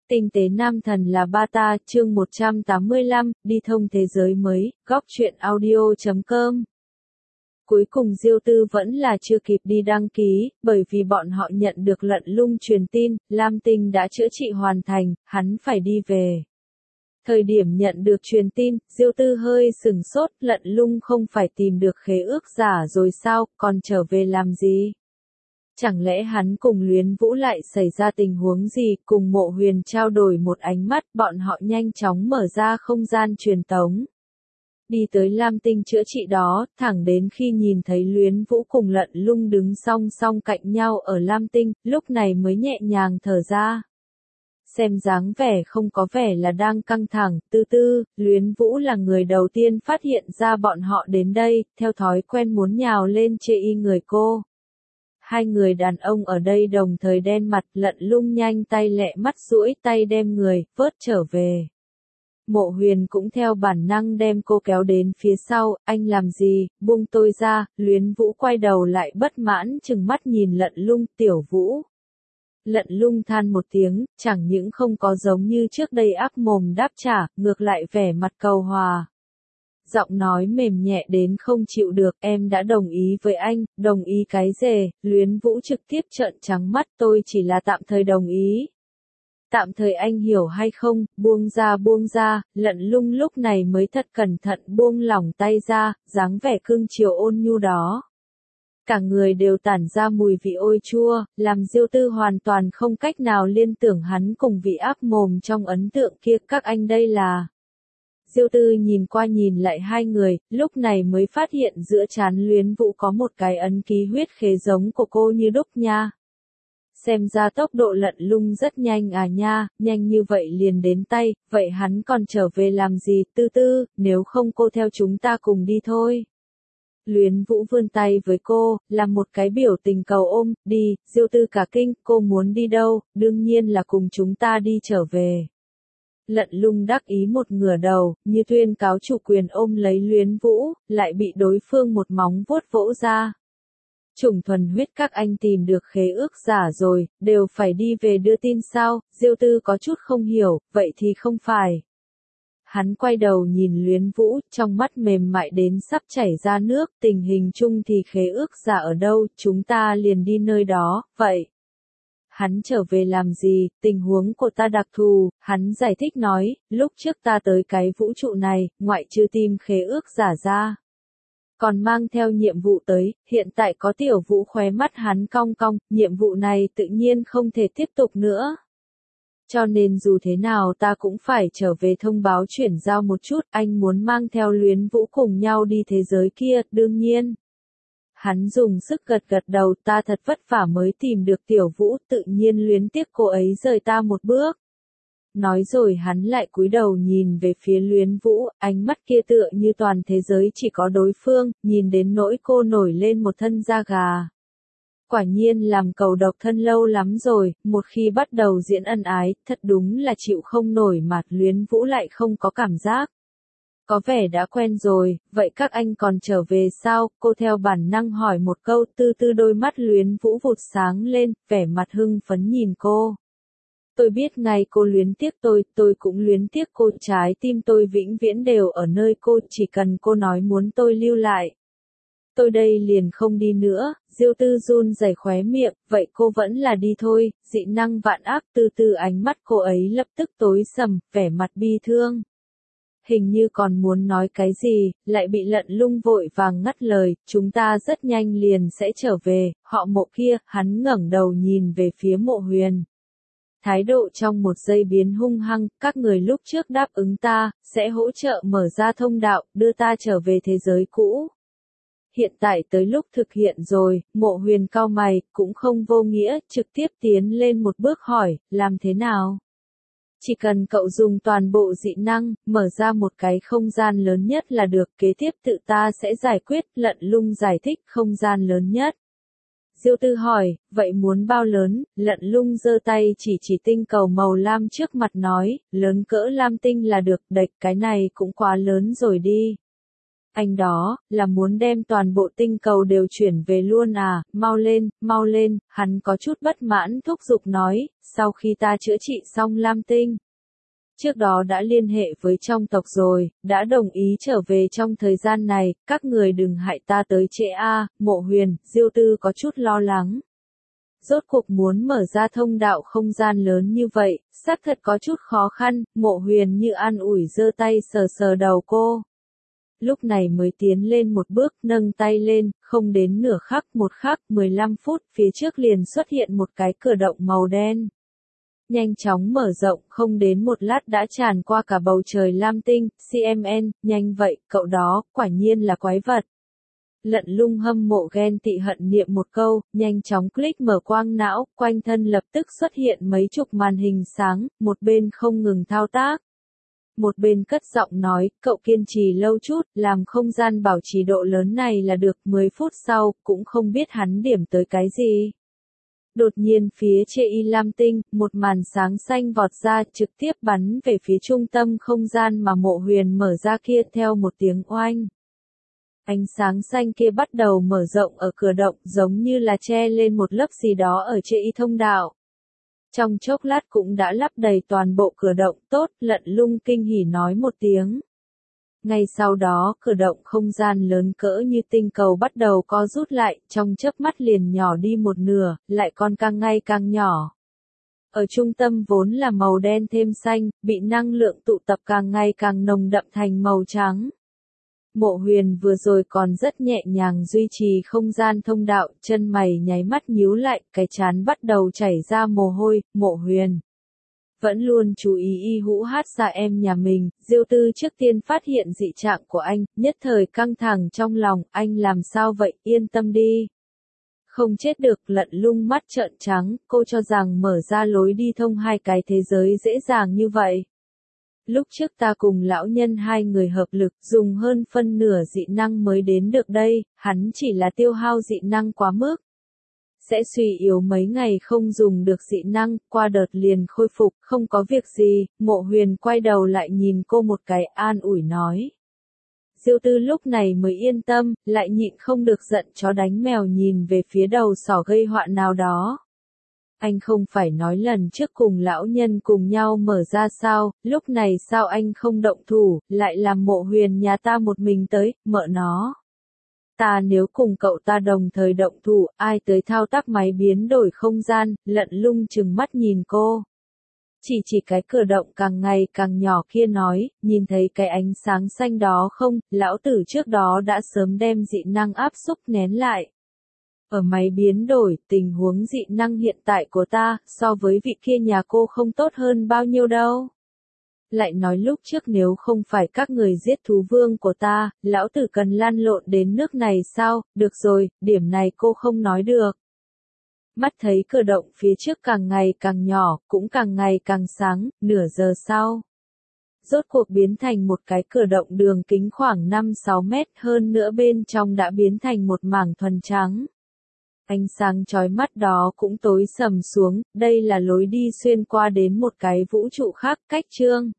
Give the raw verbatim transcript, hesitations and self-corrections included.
Tinh tế nam thần là ba ta, chương một trăm tám mươi lăm, đi thông thế giới mới, góc truyện audio chấm com. Cuối cùng Diêu Tư vẫn là chưa kịp đi đăng ký, bởi vì bọn họ nhận được Lận Lung truyền tin, Lam Tinh đã chữa trị hoàn thành, hắn phải đi về. Thời điểm nhận được truyền tin, Diêu Tư hơi sừng sốt, Lận Lung không phải tìm được khế ước giả rồi sao, còn trở về làm gì? Chẳng lẽ hắn cùng Luyến Vũ lại xảy ra tình huống gì, cùng Mộ Huyền trao đổi một ánh mắt, bọn họ nhanh chóng mở ra không gian truyền tống. Đi tới Lam Tinh chữa trị đó, thẳng đến khi nhìn thấy Luyến Vũ cùng Lận Lung đứng song song cạnh nhau ở Lam Tinh, lúc này mới nhẹ nhàng thở ra. Xem dáng vẻ không có vẻ là đang căng thẳng, tư tư, Luyến Vũ là người đầu tiên phát hiện ra bọn họ đến đây, theo thói quen muốn nhào lên chê y người cô. Hai người đàn ông ở đây đồng thời đen mặt, Lận Lung nhanh tay lẹ mắt duỗi tay đem người, vớt trở về. Mộ Huyền cũng theo bản năng đem cô kéo đến phía sau, anh làm gì, buông tôi ra, Luyến Vũ quay đầu lại bất mãn chừng mắt nhìn Lận Lung, tiểu Vũ. Lận Lung than một tiếng, chẳng những không có giống như trước đây ác mồm đáp trả, ngược lại vẻ mặt cầu hòa. Giọng nói mềm nhẹ đến không chịu được, em đã đồng ý với anh, đồng ý cái gì? Luyến Vũ trực tiếp trợn trắng mắt, tôi chỉ là tạm thời đồng ý. Tạm thời anh hiểu hay không, buông ra buông ra, Lận Lung lúc này mới thật cẩn thận buông lỏng tay ra, dáng vẻ cưng chiều ôn nhu đó. Cả người đều tản ra mùi vị ôi chua, làm Diêu Tư hoàn toàn không cách nào liên tưởng hắn cùng vị ác mồm trong ấn tượng kia, các anh đây là... Diêu Tư nhìn qua nhìn lại hai người, lúc này mới phát hiện giữa trán Luyến Vũ có một cái ấn ký huyết khế giống của cô như đúc nha. Xem ra tốc độ Lận Lung rất nhanh à nha, nhanh như vậy liền đến tay, vậy hắn còn trở về làm gì, Tư Tư, nếu không cô theo chúng ta cùng đi thôi. Luyến Vũ vươn tay với cô, làm một cái biểu tình cầu ôm, đi, Diêu Tư cả kinh, cô muốn đi đâu, đương nhiên là cùng chúng ta đi trở về. Lận Lung đắc ý một ngửa đầu, như tuyên cáo chủ quyền ôm lấy Luyến Vũ, lại bị đối phương một móng vuốt vỗ ra. Chủng thuần huyết các anh tìm được khế ước giả rồi, đều phải đi về đưa tin sao, Diêu Tư có chút không hiểu, vậy thì không phải. Hắn quay đầu nhìn Luyến Vũ, trong mắt mềm mại đến sắp chảy ra nước, tình hình chung thì khế ước giả ở đâu, chúng ta liền đi nơi đó, vậy. Hắn trở về làm gì, tình huống của ta đặc thù, hắn giải thích nói, lúc trước ta tới cái vũ trụ này, ngoại trừ tìm khế ước giả ra. Còn mang theo nhiệm vụ tới, hiện tại có tiểu Vũ khóe mắt hắn cong cong, nhiệm vụ này tự nhiên không thể tiếp tục nữa. Cho nên dù thế nào ta cũng phải trở về thông báo chuyển giao một chút, anh muốn mang theo Luyến Vũ cùng nhau đi thế giới kia, đương nhiên. Hắn dùng sức gật gật đầu, ta thật vất vả mới tìm được tiểu Vũ, tự nhiên luyến tiếc cô ấy rời ta một bước. Nói rồi hắn lại cúi đầu nhìn về phía Luyến Vũ, ánh mắt kia tựa như toàn thế giới chỉ có đối phương, nhìn đến nỗi cô nổi lên một thân da gà. Quả nhiên làm cầu độc thân lâu lắm rồi, một khi bắt đầu diễn ân ái, thật đúng là chịu không nổi mà Luyến Vũ lại không có cảm giác. Có vẻ đã quen rồi, vậy các anh còn trở về sao? Cô theo bản năng hỏi một câu, tư tư đôi mắt Luyến Vũ vụt sáng lên, vẻ mặt hưng phấn nhìn cô. Tôi biết ngay cô luyến tiếc tôi, tôi cũng luyến tiếc cô, trái tim tôi vĩnh viễn đều ở nơi cô, chỉ cần cô nói muốn tôi lưu lại. Tôi đây liền không đi nữa, Diêu Tư run rẩy khóe miệng, vậy cô vẫn là đi thôi, dị năng vạn ác, từ từ ánh mắt cô ấy lập tức tối sầm, vẻ mặt bi thương. Hình như còn muốn nói cái gì, lại bị Lận Lung vội vàng ngắt lời, chúng ta rất nhanh liền sẽ trở về, họ Mộ kia, hắn ngẩng đầu nhìn về phía Mộ Huyền. Thái độ trong một giây biến hung hăng, các người lúc trước đáp ứng ta, sẽ hỗ trợ mở ra thông đạo, đưa ta trở về thế giới cũ. Hiện tại tới lúc thực hiện rồi, Mộ Huyền cau mày, cũng không vô nghĩa, trực tiếp tiến lên một bước hỏi, làm thế nào? Chỉ cần cậu dùng toàn bộ dị năng, mở ra một cái không gian lớn nhất là được, kế tiếp tự ta sẽ giải quyết, Lận Lung giải thích, không gian lớn nhất. Diêu Tư hỏi, vậy muốn bao lớn, Lận Lung giơ tay chỉ chỉ tinh cầu màu lam trước mặt nói, lớn cỡ lam tinh là được, đệch cái này cũng quá lớn rồi đi. Anh đó, là muốn đem toàn bộ tinh cầu đều chuyển về luôn à, mau lên, mau lên, hắn có chút bất mãn thúc giục nói, sau khi ta chữa trị xong Lam Tinh. Trước đó đã liên hệ với trong tộc rồi, đã đồng ý trở về trong thời gian này, các người đừng hại ta tới trễ a. Mộ Huyền, Diêu Tư có chút lo lắng. Rốt cuộc muốn mở ra thông đạo không gian lớn như vậy, xác thật có chút khó khăn, Mộ Huyền như an ủi giơ tay sờ sờ đầu cô. Lúc này mới tiến lên một bước, nâng tay lên, không đến nửa khắc một khắc, mười lăm phút, phía trước liền xuất hiện một cái cửa động màu đen. Nhanh chóng mở rộng, không đến một lát đã tràn qua cả bầu trời lam tinh, xê em en, nhanh vậy, cậu đó, quả nhiên là quái vật. Lận Lung hâm mộ ghen tị hận niệm một câu, nhanh chóng click mở quang não, quanh thân lập tức xuất hiện mấy chục màn hình sáng, một bên không ngừng thao tác. Một bên cất giọng nói, cậu kiên trì lâu chút, làm không gian bảo trì độ lớn này là được, mười phút sau, cũng không biết hắn điểm tới cái gì. Đột nhiên phía trên y lam tinh, một màn sáng xanh vọt ra trực tiếp bắn về phía trung tâm không gian mà Mộ Huyền mở ra kia theo một tiếng oanh. Ánh sáng xanh kia bắt đầu mở rộng ở cửa động giống như là che lên một lớp gì đó ở trên y thông đạo. Trong chốc lát cũng đã lắp đầy toàn bộ cửa động tốt, Lận Lung kinh hỉ nói một tiếng. Ngay sau đó, cửa động không gian lớn cỡ như tinh cầu bắt đầu co rút lại, trong chớp mắt liền nhỏ đi một nửa, lại còn càng ngày càng nhỏ. Ở trung tâm vốn là màu đen thêm xanh, bị năng lượng tụ tập càng ngày càng nồng đậm thành màu trắng. Mộ Huyền vừa rồi còn rất nhẹ nhàng duy trì không gian thông đạo, chân mày nháy mắt nhíu lại, cái trán bắt đầu chảy ra mồ hôi, Mộ Huyền. Vẫn luôn chú ý y hũ hát xa em nhà mình, Diêu Tư trước tiên phát hiện dị trạng của anh, nhất thời căng thẳng trong lòng, anh làm sao vậy, yên tâm đi. Không chết được, Lận Lung mắt trợn trắng, cô cho rằng mở ra lối đi thông hai cái thế giới dễ dàng như vậy. Lúc trước ta cùng lão nhân hai người hợp lực, dùng hơn phân nửa dị năng mới đến được đây, hắn chỉ là tiêu hao dị năng quá mức. Sẽ suy yếu mấy ngày không dùng được dị năng, qua đợt liền khôi phục, không có việc gì, Mộ Huyền quay đầu lại nhìn cô một cái an ủi nói. Diêu Tư lúc này mới yên tâm, lại nhịn không được giận chó đánh mèo nhìn về phía đầu sỏ gây họa nào đó. Anh không phải nói lần trước cùng lão nhân cùng nhau mở ra sao, lúc này sao anh không động thủ, lại làm Mộ Huyền nhà ta một mình tới, mợ nó. Ta nếu cùng cậu ta đồng thời động thủ, ai tới thao tác máy biến đổi không gian, Lận Lung trừng mắt nhìn cô. Chỉ chỉ cái cửa động càng ngày càng nhỏ kia nói, nhìn thấy cái ánh sáng xanh đó không, lão tử trước đó đã sớm đem dị năng áp xúc nén lại. Ở máy biến đổi, tình huống dị năng hiện tại của ta, so với vị kia nhà cô không tốt hơn bao nhiêu đâu. Lại nói lúc trước nếu không phải các người giết thú vương của ta, lão tử cần lăn lộn đến nước này sao, được rồi, điểm này cô không nói được. Mắt thấy cửa động phía trước càng ngày càng nhỏ, cũng càng ngày càng sáng, nửa giờ sau. Rốt cuộc biến thành một cái cửa động đường kính khoảng năm sáu mét hơn nữa bên trong đã biến thành một mảng thuần trắng. Ánh sáng chói mắt đó cũng tối sầm xuống, đây là lối đi xuyên qua đến một cái vũ trụ khác, cách chương.